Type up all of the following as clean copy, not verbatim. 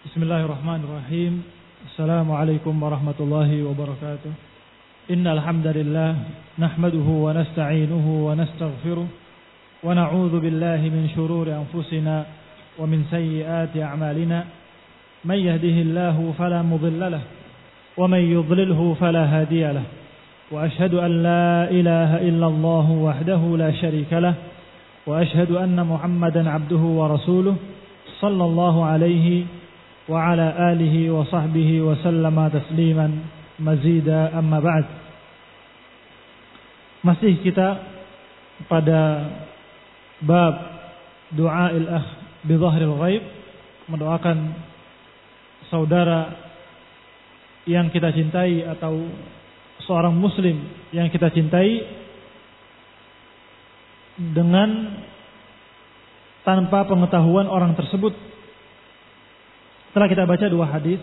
Bismillahirrahmanirrahim. Assalamualaikum warahmatullahi wabarakatuh. Innal hamdalillah nahmaduhu wa nasta'inuhu wa nastaghfiruh wa na'udzu billahi min shururi anfusina wa min sayyiati a'malina. May yahdihillahu fala mudilla lahu wa may yudlilhu fala hadiya lahu. Wa ashhadu an la ilaha illallah wahdahu la syarika lahu wa ashhadu anna Muhammadan 'abduhu wa rasuluh sallallahu alaihi wa ala alihi wa sahbihi wa sallama tasliman mazida amma ba'd. Masih kita pada bab du'ail akh bi dhahril ghaib, mendoakan saudara yang kita cintai atau seorang muslim yang kita cintai dengan tanpa pengetahuan orang tersebut. Setelah kita baca dua hadis,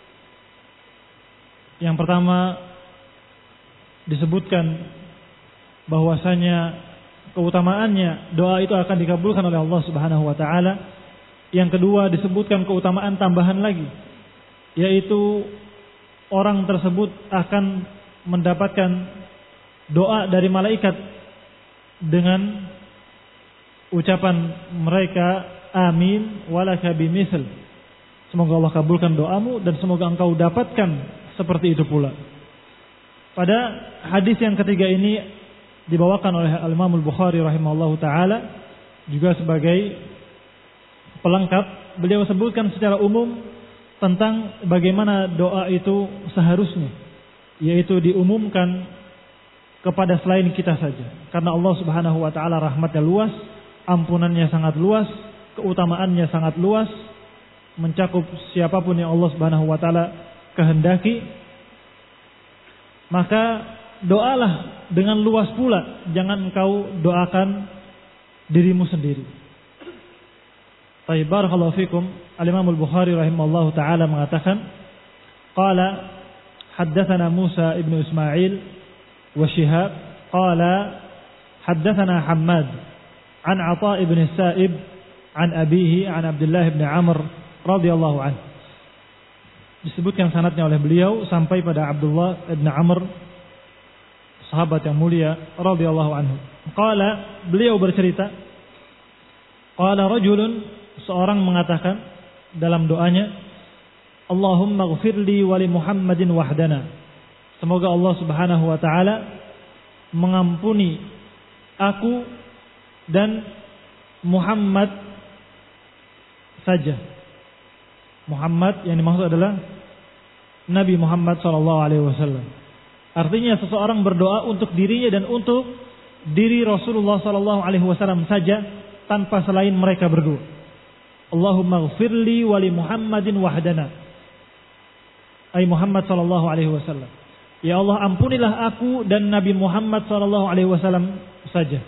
yang pertama disebutkan bahwasanya keutamaannya doa itu akan dikabulkan oleh Allah Subhanahu wa taala. Yang kedua disebutkan keutamaan tambahan lagi, yaitu orang tersebut akan mendapatkan doa dari malaikat dengan ucapan mereka, amin walaka bimisl. Semoga Allah kabulkan doamu dan semoga engkau dapatkan seperti itu pula. Pada hadis yang ketiga ini dibawakan oleh Al-Imam Al-Bukhari rahimahullahu taala juga sebagai pelengkap. Beliau sebutkan secara umum tentang bagaimana doa itu seharusnya, yaitu diumumkan kepada selain kita saja. Karena Allah Subhanahu wa taala rahmatnya luas, ampunannya sangat luas, keutamaannya sangat luas, mencakup siapapun yang Allah Subhanahu wa taala kehendaki. Maka doalah dengan luas pula, jangan engkau doakan dirimu sendiri. Baik, barakallahu fikum. Al-Imam Al-Bukhari rahimahullahu taala mengatakan, qala haddatsana Musa ibn Ismail wa Shihab qala haddatsana Hammad an Atha ibn Sa'ib an abihi an Abdullah ibn Amr radhiyallahu anhu. Disebutkan sanadnya oleh beliau sampai pada Abdullah ibn Amr, sahabat yang mulia radhiyallahu anhu. Qala, beliau bercerita, qala rajulun, seorang mengatakan dalam doanya, Allahumma ighfirli wa li Muhammadin wahdana. Semoga Allah Subhanahu wa taala mengampuni aku dan Muhammad saja. Muhammad yang dimaksud adalah Nabi Muhammad SAW. Artinya seseorang berdoa untuk dirinya dan untuk diri Rasulullah SAW saja, tanpa selain mereka berdua. Allahumma ighfirli wa li Muhammadin wahdana, ay Muhammad SAW. Ya Allah, ampunilah aku dan Nabi Muhammad SAW saja.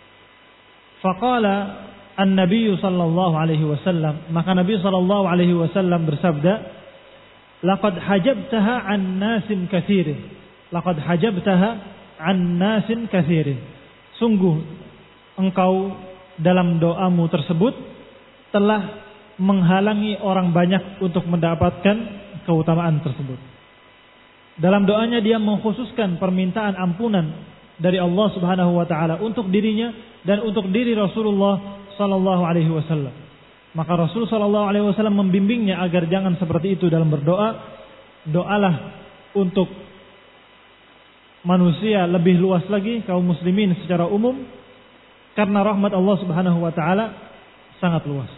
Faqala An-Nabi sallallahu alaihi wasallam, maka Nabi sallallahu alaihi wasallam bersabda, laqad hajabtaha an nasin katsirin. Laqad hajabtaha an nasin katsirin. Sungguh engkau dalam doamu tersebut telah menghalangi orang banyak untuk mendapatkan keutamaan tersebut. Dalam doanya dia mengkhususkan permintaan ampunan dari Allah Subhanahu wa taala untuk dirinya dan untuk diri Rasulullah sallallahu alaihi wasallam. Maka Rasul sallallahu alaihi wasallam membimbingnya agar jangan seperti itu dalam berdoa. Doalah untuk manusia lebih luas lagi, kaum muslimin secara umum, karena rahmat Allah Subhanahu wa taala sangat luas.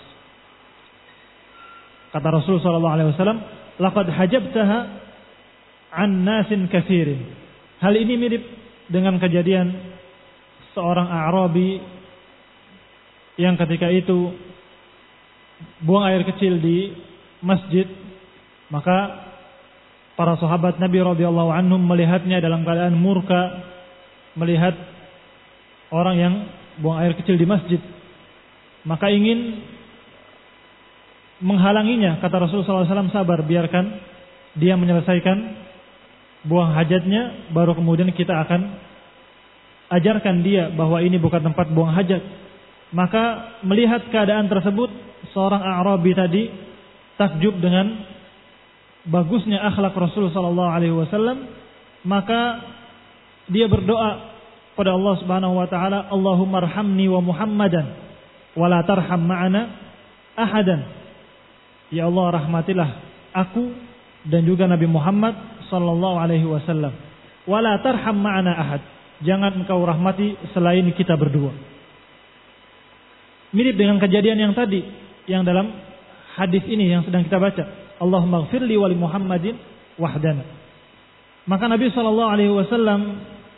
Kata Rasul sallallahu alaihi wasallam, laqad hajabtaha an nasin katsirin. Hal ini mirip dengan kejadian seorang A'rabi yang ketika itu buang air kecil di masjid. Maka para sahabat Nabi radhiyallahu anhum melihatnya dalam keadaan murka, melihat orang yang buang air kecil di masjid, maka ingin menghalanginya. Kata Rasulullah SAW, sabar, biarkan dia menyelesaikan buang hajatnya, baru kemudian kita akan ajarkan dia bahwa ini bukan tempat buang hajat. Maka melihat keadaan tersebut, seorang A'rabi tadi takjub dengan bagusnya akhlak Rasul sallallahu alaihi wasallam, maka dia berdoa pada Allah Subhanahu wa taala, Allahumma arhamni wa Muhammadan wa la tarham ma'ana ahadan. Ya Allah, rahmatilah aku dan juga Nabi Muhammad sallallahu alaihi wasallam. Wa la tarham ma'ana ahad. Jangan engkau rahmati selain kita berdua. Mirip dengan kejadian yang tadi, yang dalam hadis ini yang sedang kita baca. Allahumma ighfirli wa li Muhammadin wahdana. Maka Nabi sallallahu alaihi wasallam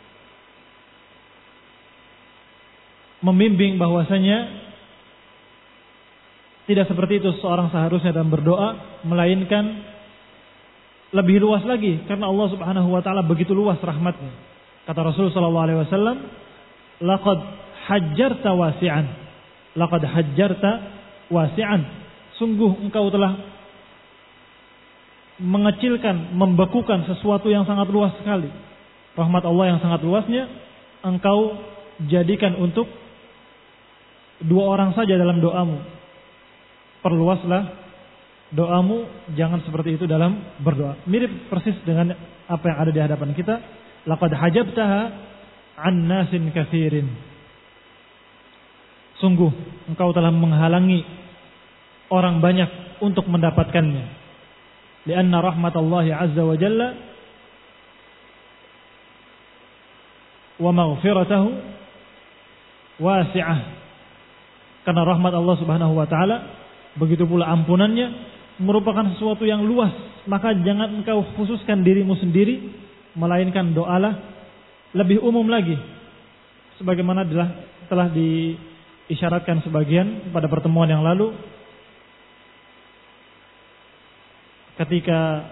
membimbing bahwasanya tidak seperti itu seorang seharusnya dalam berdoa, melainkan lebih luas lagi, karena Allah Subhanahu wa taala begitu luas rahmatnya. Kata Rasul sallallahu alaihi wasallam, laqad hajjarta wasi'an. Laqad hajjarta wasi'an. Sungguh engkau telah mengecilkan, membekukan sesuatu yang sangat luas sekali. Rahmat Allah yang sangat luasnya engkau jadikan untuk dua orang saja dalam doamu. Perluaslah doamu, jangan seperti itu dalam berdoa. Mirip persis dengan apa yang ada di hadapan kita. Laqad hajabtaha an nasin katsirin. Sungguh engkau telah menghalangi orang banyak untuk mendapatkannya. Lianna rahmatallahi azza wa jalla wa maghfiratahu wasi'ah. Karena rahmat Allah Subhanahu wa taala, begitu pula ampunannya merupakan sesuatu yang luas, maka jangan engkau khususkan dirimu sendiri, melainkan doalah lebih umum lagi, sebagaimana telah diisyaratkan sebagian pada pertemuan yang lalu, ketika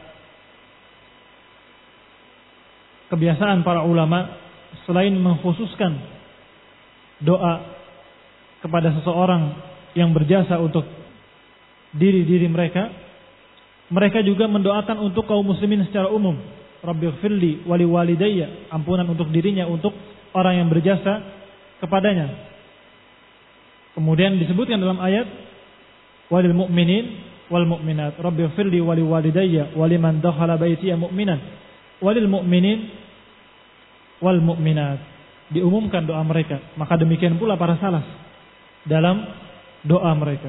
kebiasaan para ulama selain mengkhususkan doa kepada seseorang yang berjasa untuk diri mereka, mereka juga mendoakan untuk kaum muslimin secara umum. Rabbighfirli wa liwalidayya, ampunan untuk dirinya, untuk orang yang berjasa kepadanya. Kemudian disebutkan dalam ayat walil mu'minin wal mu'minat, Rabbighfirli wa liwalidayya wa liman dakhala baitiya mu'minan walil mu'minin wal mu'minat. Diumumkan doa mereka, maka demikian pula para salaf dalam doa mereka.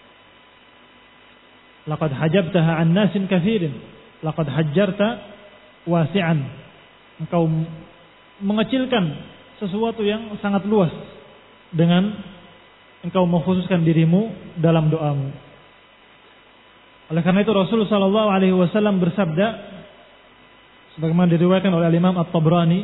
Laqad hajabtaha an nasin katsirin, laqad hajjarta wasi'an. Engkau mengecilkan sesuatu yang sangat luas dengan engkau mengkhususkan dirimu dalam doamu. Oleh karena itu Rasul sallallahu alaihi wasallam bersabda, sebagaimana diriwayatkan oleh Imam At-Tabrani,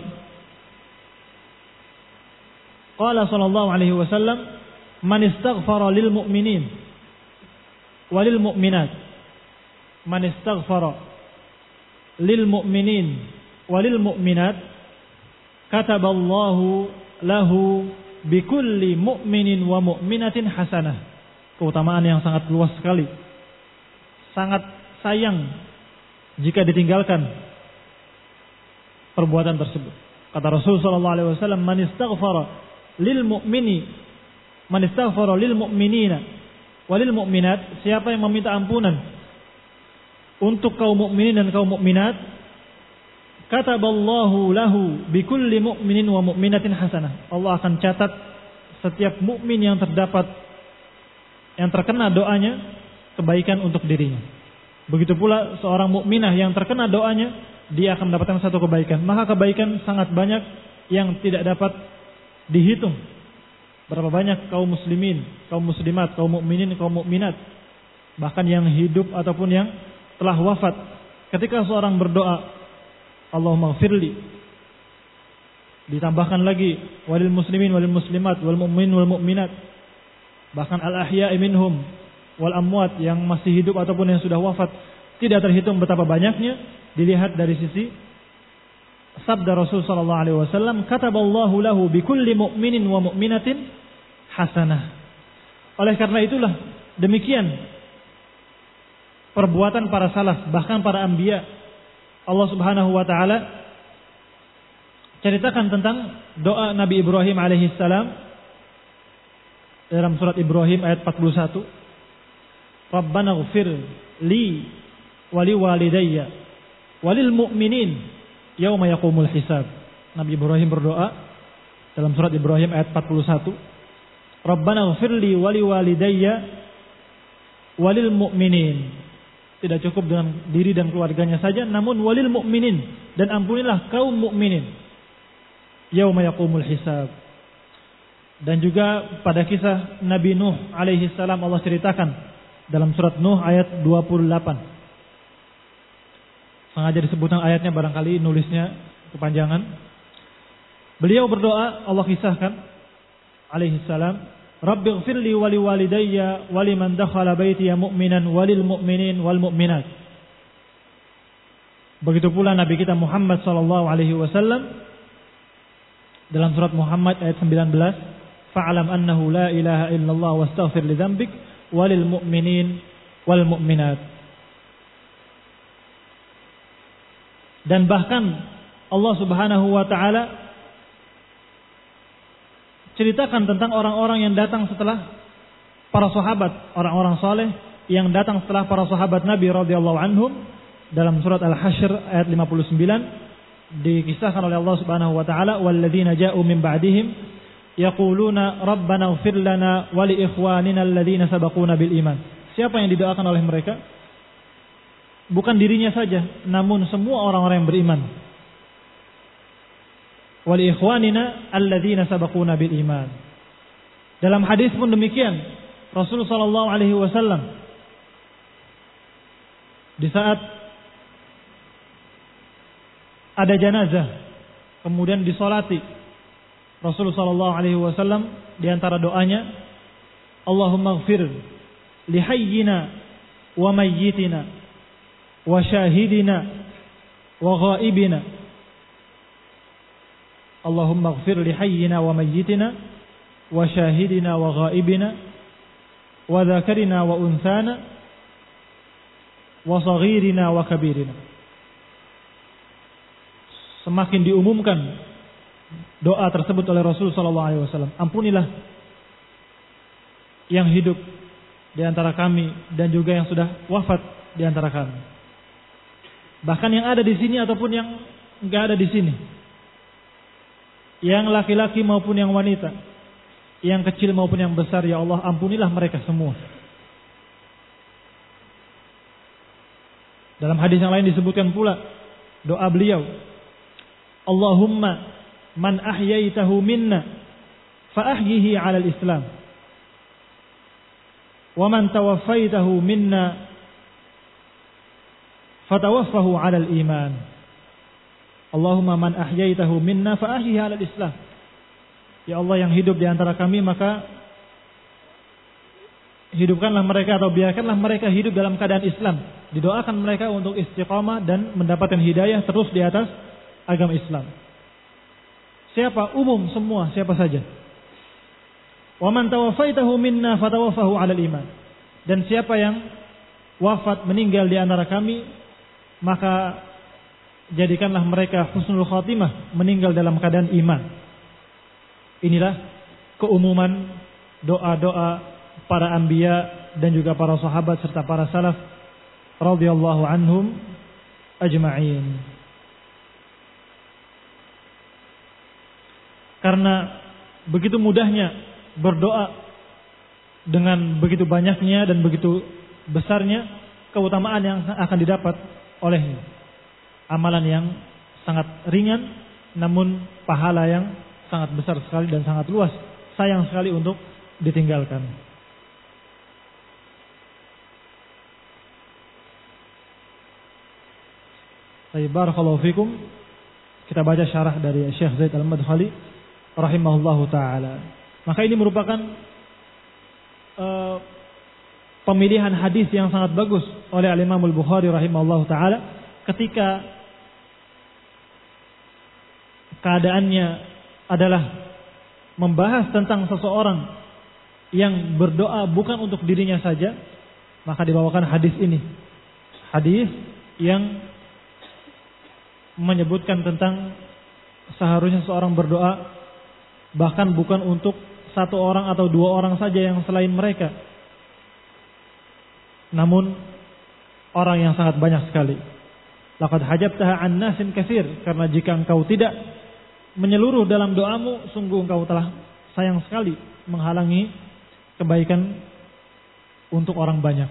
qala sallallahu alaihi wasallam, man istaghfara lil mu'minin walil mu'minat, man istaghfara lil mu'minin walil mu'minat, kataballahu lahu bikulli mu'minin wa mu'minatin hasanah. Keutamaan yang sangat luas sekali. Sangat sayang jika ditinggalkan perbuatan tersebut. Kata Rasul sallallahu alaihi wasallam, man istaghfara lil mu'mini, man istaghfara lil mu'minina walil mu'minat, siapa yang meminta ampunan untuk kaum mukminin dan kaum mukminat, kataballahu lahu bikulli mu'minin wa mu'minatin hasanah. Allah akan catat setiap mukmin yang terkena doanya kebaikan untuk dirinya. Begitu pula seorang mukminah yang terkena doanya, dia akan mendapatkan satu kebaikan. Maka kebaikan sangat banyak yang tidak dapat dihitung. Berapa banyak kaum muslimin, kaum muslimat, kaum mukminin, kaum mukminat, bahkan yang hidup ataupun yang telah wafat, ketika seorang berdoa Allahumma ighfirli, ditambahkan lagi walil muslimin walil muslimat wal mu'minin wal mu'minat, bahkan al ahya'i minhum wal amwat, yang masih hidup ataupun yang sudah wafat, tidak terhitung betapa banyaknya. Dilihat dari sisi sabda Rasul sallallahu alaihi wasallam, kataballahu lahu bikulli mu'minin wa mu'minatin hasanah. Oleh karena itulah demikian perbuatan para salaf, bahkan para anbiya. Allah Subhanahu wa taala ceritakan tentang doa Nabi Ibrahim alaihi salam dalam surat Ibrahim ayat 41. Rabbana ighfir li wa liwalidayya walil mu'minin yauma yaqumul hisab. Nabi Ibrahim berdoa dalam surat Ibrahim ayat 41. Rabbana ighfir li wa liwalidayya walil mu'minin. Tidak cukup dengan diri dan keluarganya saja, namun walil mu'minin, dan ampunilah kaum mukminin yauma yaqumul hisab. Dan juga pada kisah Nabi Nuh alaihi salam Allah ceritakan dalam surat Nuh ayat 28. Sengaja disebutkan ayatnya, barangkali nulisnya kepanjangan. Beliau berdoa, Allah kisahkan alaihi salam, Rabbighfir li wa liwalidayya wa liman dakhala baitiya mu'minan walil mu'minin wal mu'minat. Begitu pula Nabi kita Muhammad sallallahu alaihi wasallam dalam surat Muhammad ayat 19, fa'alam annahu la ilaha illallah wastaghfir li dzambik walil mu'minin wal mu'minat. Dan bahkan Allah Subhanahu wa taala ceritakan tentang orang-orang yang datang setelah para sahabat, orang-orang saleh yang datang setelah para sahabat Nabi radhiyallahu anhum dalam surat Al-Hasyr ayat 59 dikisahkan oleh Allah Subhanahu wa taala, walladzina ja'u min ba'dihim yaquluna rabbana ighfir lana wa li ikhwanina alladzina sabaquna bil iman. Siapa yang didoakan oleh mereka? Bukan dirinya saja, namun semua orang-orang yang beriman. Wa li ikhwanina alladzina sabaquna bil iman. Dalam hadis pun demikian, Rasul sallallahu alaihi wasallam di saat ada jenazah kemudian disolati, Rasul sallallahu alaihi wasallam di antara doanya, Allahumma ighfir li hayyina wa mayyitina wa syahidina wa ghaibina. Allahumma ighfir li hayyina wa mayyitina wa syahidina wa ghaibina wa dzakarina wa unthana wa saghirina wa kabirina. Semakin diumumkan doa tersebut oleh Rasul sallallahu alaihi wasallam, ampunilah yang hidup di antara kami dan juga yang sudah wafat di antara kami. Bahkan yang ada di sini ataupun yang enggak ada di sini. Yang laki-laki maupun yang wanita, yang kecil maupun yang besar, ya Allah ampunilah mereka semua. Dalam hadis yang lain disebutkan pula doa beliau, Allahumma man ahyaitahu minna fa ahyihi 'ala al-islam wa man tawaffaitahu minna fatawaffahu 'ala al-iman. Allahumma man ahyaitahu minna fa ahyihi 'ala al-islam. Ya Allah, yang hidup di antara kami maka hidupkanlah mereka atau biarkanlah mereka hidup dalam keadaan Islam. Didoakan mereka untuk istiqamah dan mendapatkan hidayah terus di atas agama Islam. Siapa? Umum semua, siapa saja. Wa man tawaffaitahu minna fatawaffahu 'ala al-iman. Dan siapa yang wafat meninggal di antara kami, maka jadikanlah mereka husnul khatimah, meninggal dalam keadaan iman. Inilah keumuman doa-doa para anbiya dan juga para sahabat serta para salaf radhiyallahu anhum ajma'in. Karena begitu mudahnya berdoa dengan begitu banyaknya dan begitu besarnya keutamaan yang akan didapat olehnya. Amalan yang sangat ringan namun pahala yang sangat besar sekali dan sangat luas. Sayang sekali untuk ditinggalkan. Barakallahu fikum. Kita baca syarah dari Syekh Zaid Al-Madkhali rahimahullahu taala. Maka ini merupakan pemilihan hadis yang sangat bagus oleh Al-Imam Al-Bukhari rahimahullahu taala ketika keadaannya adalah membahas tentang seseorang yang berdoa bukan untuk dirinya saja, maka dibawakan hadis ini. Hadis yang menyebutkan tentang seharusnya seorang berdoa bahkan bukan untuk satu orang atau dua orang saja yang selain mereka, namun orang yang sangat banyak sekali. Laqad hajabtaha an nasin katsir, karena jika engkau tidak menyeluruh dalam doamu, sungguh engkau telah sayang sekali menghalangi kebaikan untuk orang banyak.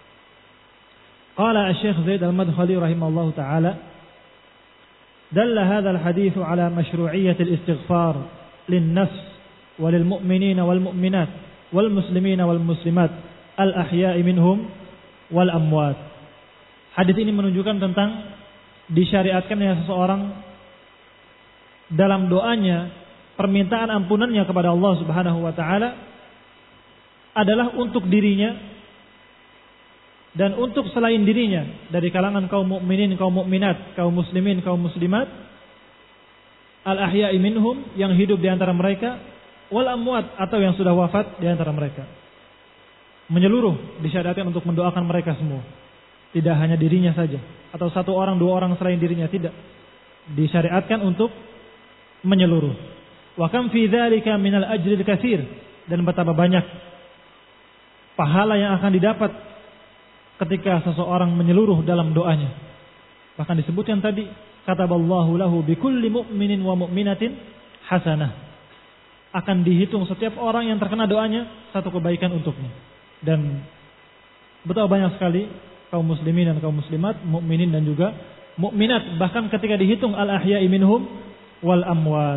Qala Asy-Syaikh Zaid Al-Madkhali rahimahullahu taala, dalla hadzal hadits ala masyru'iyyat al-istighfar lin-nafs wa lil-mu'minina wal-mu'minat wal-muslimina wal-muslimat al-ahya'i minhum wal-amwat. Hadis ini menunjukkan tentang disyariatkannya seseorang dalam doanya, permintaan ampunannya kepada Allah Subhanahu wa taala adalah untuk dirinya dan untuk selain dirinya dari kalangan kaum mukminin, kaum mukminat, kaum muslimin, kaum muslimat, al-ahya'i minhum, yang hidup di antara mereka, wal amwat, atau yang sudah wafat di antara mereka. Menyeluruh disyariatkan untuk mendoakan mereka semua. Tidak hanya dirinya saja atau satu orang, dua orang selain dirinya, tidak. Disyariatkan untuk menyeluruh. Wa kam fi dzalika minal ajril katsir, dan betapa banyak pahala yang akan didapat ketika seseorang menyeluruh dalam doanya. Bahkan disebutkan tadi, kataballahu lahu bikulli mu'minin wa mu'minatin hasanah. Akan dihitung setiap orang yang terkena doanya satu kebaikan untuknya. Dan betapa banyak sekali kaum muslimin dan kaum muslimat, mukminin dan juga mukminat, bahkan ketika dihitung al-ahya'i minhum wal amwat.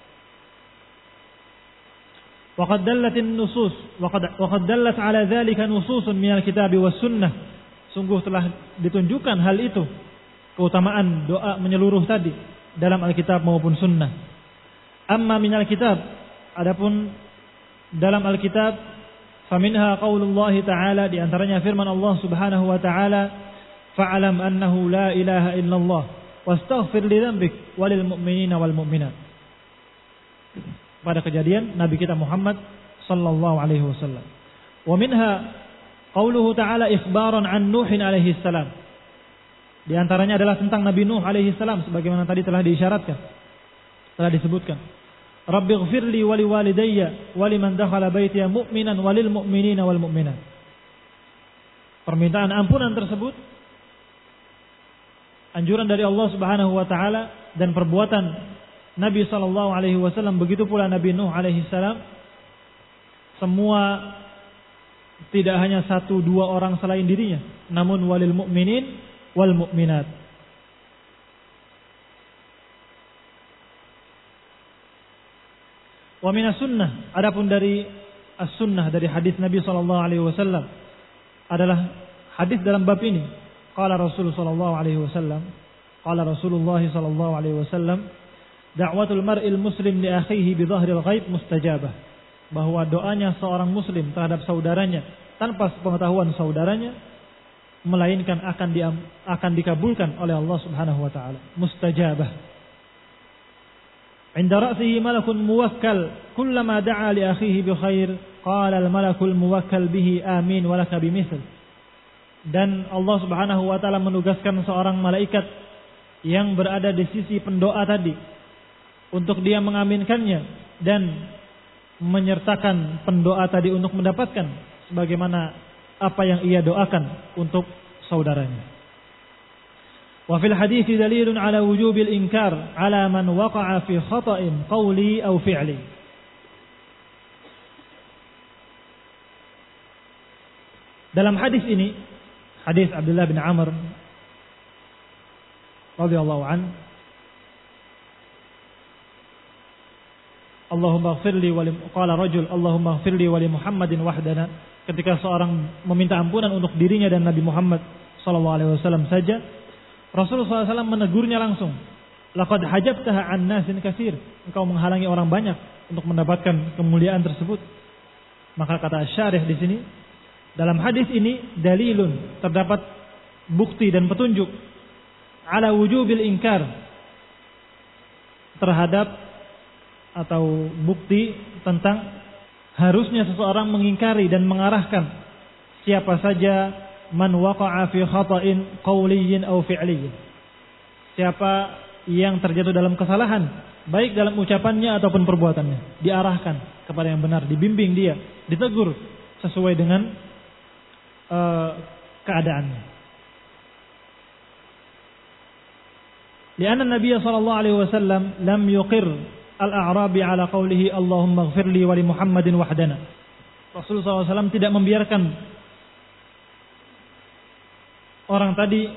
Waqad dallatin nusus waqad dallat ala dzalika nususun minal kitab was sunnah. Sungguh telah ditunjukkan hal itu, keutamaan doa menyeluruh tadi dalam Alkitab maupun sunnah. Amma minal kitab, adapun dalam Alkitab, faminha qaulullah ta'ala, di antaranya firman Allah Subhanahu wa ta'ala, fa'alam annahu la ilaha illallah wastaghfir li dzambik walil mu'minina wal mu'minat. Pada kejadian Nabi kita Muhammad sallallahu alaihi wasallam. Wa minha qauluhu ta'ala ikhbaran an Nuh alaihi salam. Di antaranya adalah tentang Nabi Nuh alaihi salam, sebagaimana tadi telah diisyaratkan, telah disebutkan. Rabbighfirli wa liwalidayya wa liman dakhala baitiya mu'minan walil mu'minina wal mu'minat. Permintaan ampunan tersebut anjuran dari Allah Subhanahu wa taala dan perbuatan Nabi sallallahu alaihi wasallam, begitu pula Nabi Nuh alaihi salam, semua tidak hanya satu dua orang selain dirinya, namun walil mu'minin wal mu'minat. Wa minas sunnah, adapun dari as-sunnah, dari hadis Nabi sallallahu alaihi wasallam, adalah hadis dalam bab ini. Qala Rasul sallallahu alaihi wasallam, qala Rasulullah sallallahu alaihi wasallam, da'watul mar'il muslim li akhihi bi dhahril ghaib mustajabah. Bahwa doanya seorang muslim terhadap saudaranya tanpa pengetahuan saudaranya, melainkan akan dikabulkan oleh Allah Subhanahu wa taala. Mustajabah. Inda ra'sihi malakun muwakkal, kullama da'a li akhihi bi khair, qala al malakul muwakkal bihi amin wa laka bimithl. Dan Allah Subhanahu wa taala menugaskan seorang malaikat yang berada di sisi pendoa tadi untuk dia mengaminkannya dan menyertakan pendoa tadi untuk mendapatkan sebagaimana apa yang ia doakan untuk saudaranya. Wa fil hadits dalilun ala wujubil inkar ala man waqa'a fi khata'in qawli aw fi'li. Dalam hadis ini, hadis Abdullah bin Amr radhiyallahu an, Allahumma ighfirli wa li qala rajul Allahumma ighfirli wa li Muhammadin wahdana, ketika seorang meminta ampunan untuk dirinya dan Nabi Muhammad sallallahu alaihi wasallam saja, Rasulullah SAW menegurnya langsung. Laqad hajabtaha an nasin katsir, engkau menghalangi orang banyak untuk mendapatkan kemuliaan tersebut. Maka kata syarih di sini, dalam hadis ini dalilun, terdapat bukti dan petunjuk ala wujubil inkar, terhadap atau bukti tentang harusnya seseorang mengingkari dan mengarahkan siapa saja man waqa'a fi khata'in qawliyyin aw fi'liyyin, siapa yang terjatuh dalam kesalahan baik dalam ucapannya ataupun perbuatannya, diarahkan kepada yang benar, dibimbing dia, ditegur sesuai dengan keadaannya. Lianna Nabi sallallahu alaihi wasallam lam yuqir al-a'rabi ala qawlihi Allahumma ighfir li wa li Muhammadin wahdana. Rasulullah SAW tidak membiarkan orang tadi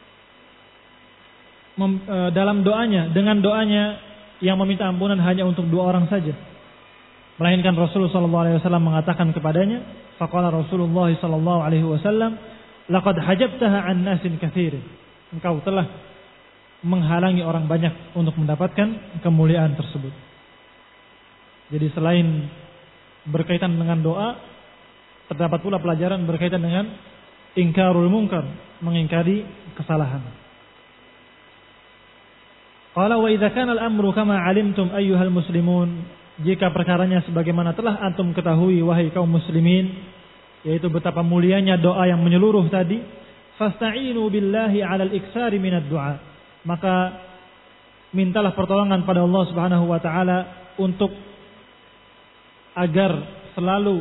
dalam doanya, dengan doanya yang meminta ampunan hanya untuk dua orang saja. Melainkan Rasulullah SAW mengatakan kepadanya, faqala Rasulullah SAW, laqad hajabtaha an nasin katsirin. Engkau telah menghalangi orang banyak untuk mendapatkan kemuliaan tersebut. Jadi selain berkaitan dengan doa, terdapat pula pelajaran berkaitan dengan ingkarul munkar, mengingkari kesalahan. Qala wa idza kana al-amru kama 'alimtum ayyuhal muslimun, jika perkaranya sebagaimana telah antum ketahui wahai kaum muslimin, yaitu betapa mulianya doa yang menyeluruh tadi, fasta'inu billahi 'alal iksari minad du'a, maka mintalah pertolongan pada Allah Subhanahu wa taala untuk agar selalu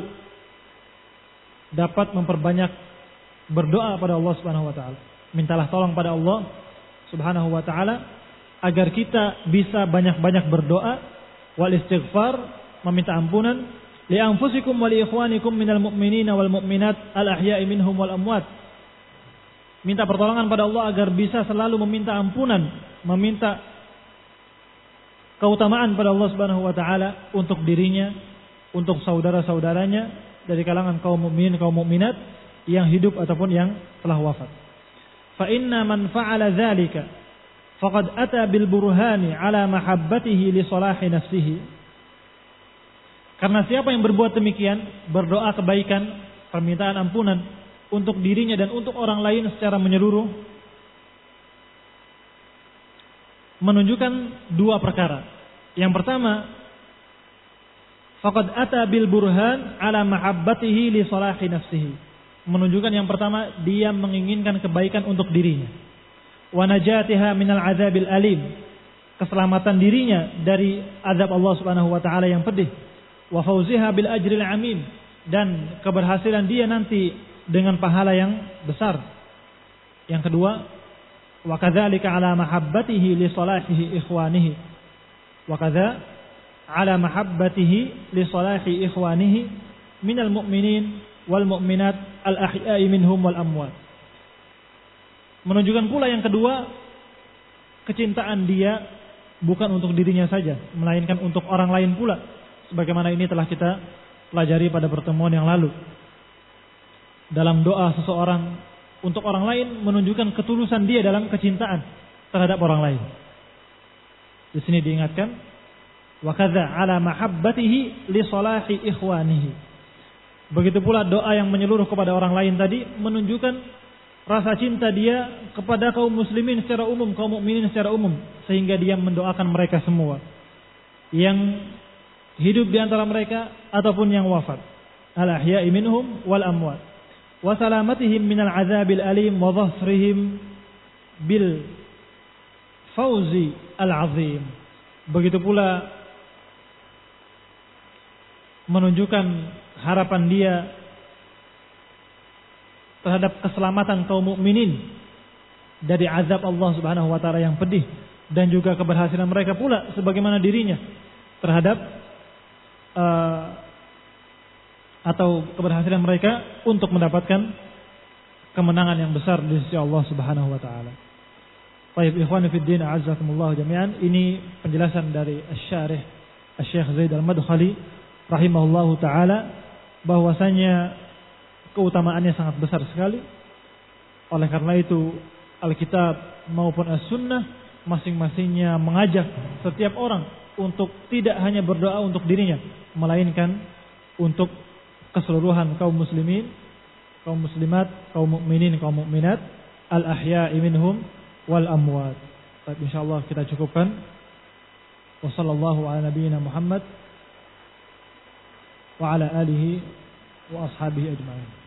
dapat memperbanyak berdoa pada Allah Subhanahu wa taala. Mintalah tolong pada Allah Subhanahu wa taala agar kita bisa banyak-banyak berdoa wal istighfar, meminta ampunan li anfusikum wa li ikhwanikum minal mu'minina wal mu'minat al ahya'i minhum wal amwat. Minta pertolongan pada Allah agar bisa selalu meminta ampunan, meminta keutamaan pada Allah Subhanahu wa taala untuk dirinya, untuk saudara-saudaranya dari kalangan kaum mukminin, kaum mukminat yang hidup ataupun yang telah wafat. Fa inna man fa'ala dzalika faqad ata bil burhani ala mahabbatihi li salahi nafsihi. Karena siapa yang berbuat demikian, berdoa kebaikan, permintaan ampunan untuk dirinya dan untuk orang lain secara menyeluruh, menunjukkan dua perkara. Yang pertama, faqad ata bil burhan ala mahabbatihi li salahi nafsihi. Menunjukkan yang pertama, dia menginginkan kebaikan untuk dirinya. Wa najatiha minal azabil alim, keselamatan dirinya dari azab Allah Subhanahu wa taala yang pedih. Wa fauziha bil ajril amin, dan keberhasilan dia nanti dengan pahala yang besar. Yang kedua, wa kadzalika ala mahabbatihi li salahihi ikhwanihi. Wa kadza ala mahabbatihi li salahi ikhwanihi minal mu'minin wal mu'minat al ahya'i minhum wal amwat. Menunjukkan pula yang kedua, kecintaan dia bukan untuk dirinya saja, melainkan untuk orang lain pula, sebagaimana ini telah kita pelajari pada pertemuan yang lalu. Dalam doa seseorang untuk orang lain menunjukkan ketulusan dia dalam kecintaan terhadap orang lain. Di sini diingatkan, wa kadza ala mahabbatihi li salahi ikhwanihi. Begitu pula doa yang menyeluruh kepada orang lain tadi menunjukkan rasa cinta dia kepada kaum muslimin secara umum, kaum mukminin secara umum, sehingga dia mendoakan mereka semua yang hidup di antara mereka ataupun yang wafat, al ahya'i minhum wal amwat, wa salamatihim minal azabil alim wa dhafrihim bil fauzi al azim. Begitu pula menunjukkan harapan dia terhadap keselamatan kaum mukminin dari azab Allah Subhanahu wa taala yang pedih, dan juga keberhasilan mereka pula sebagaimana dirinya terhadap atau keberhasilan mereka untuk mendapatkan kemenangan yang besar di sisi Allah Subhanahu wa taala. Baik, ikhwani fid din, a'azzakumullah jami'an. Ini penjelasan dari Asy-Syarih Asy-Syaikh Zaid Al-Madkhali rahimahullahu taala, bahwasanya keutamaannya sangat besar sekali. Oleh karena itu Alkitab maupun As-Sunnah masing-masingnya mengajak setiap orang untuk tidak hanya berdoa untuk dirinya, melainkan untuk keseluruhan kaum muslimin, kaum muslimat, kaum mukminin, kaum mukminat, al-ahya'i minhum wal amwat. Baik, insyaallah kita cukupkan. Wassallallahu ala nabiyyina Muhammad wa ala alihi wa ashabihi ajma'in.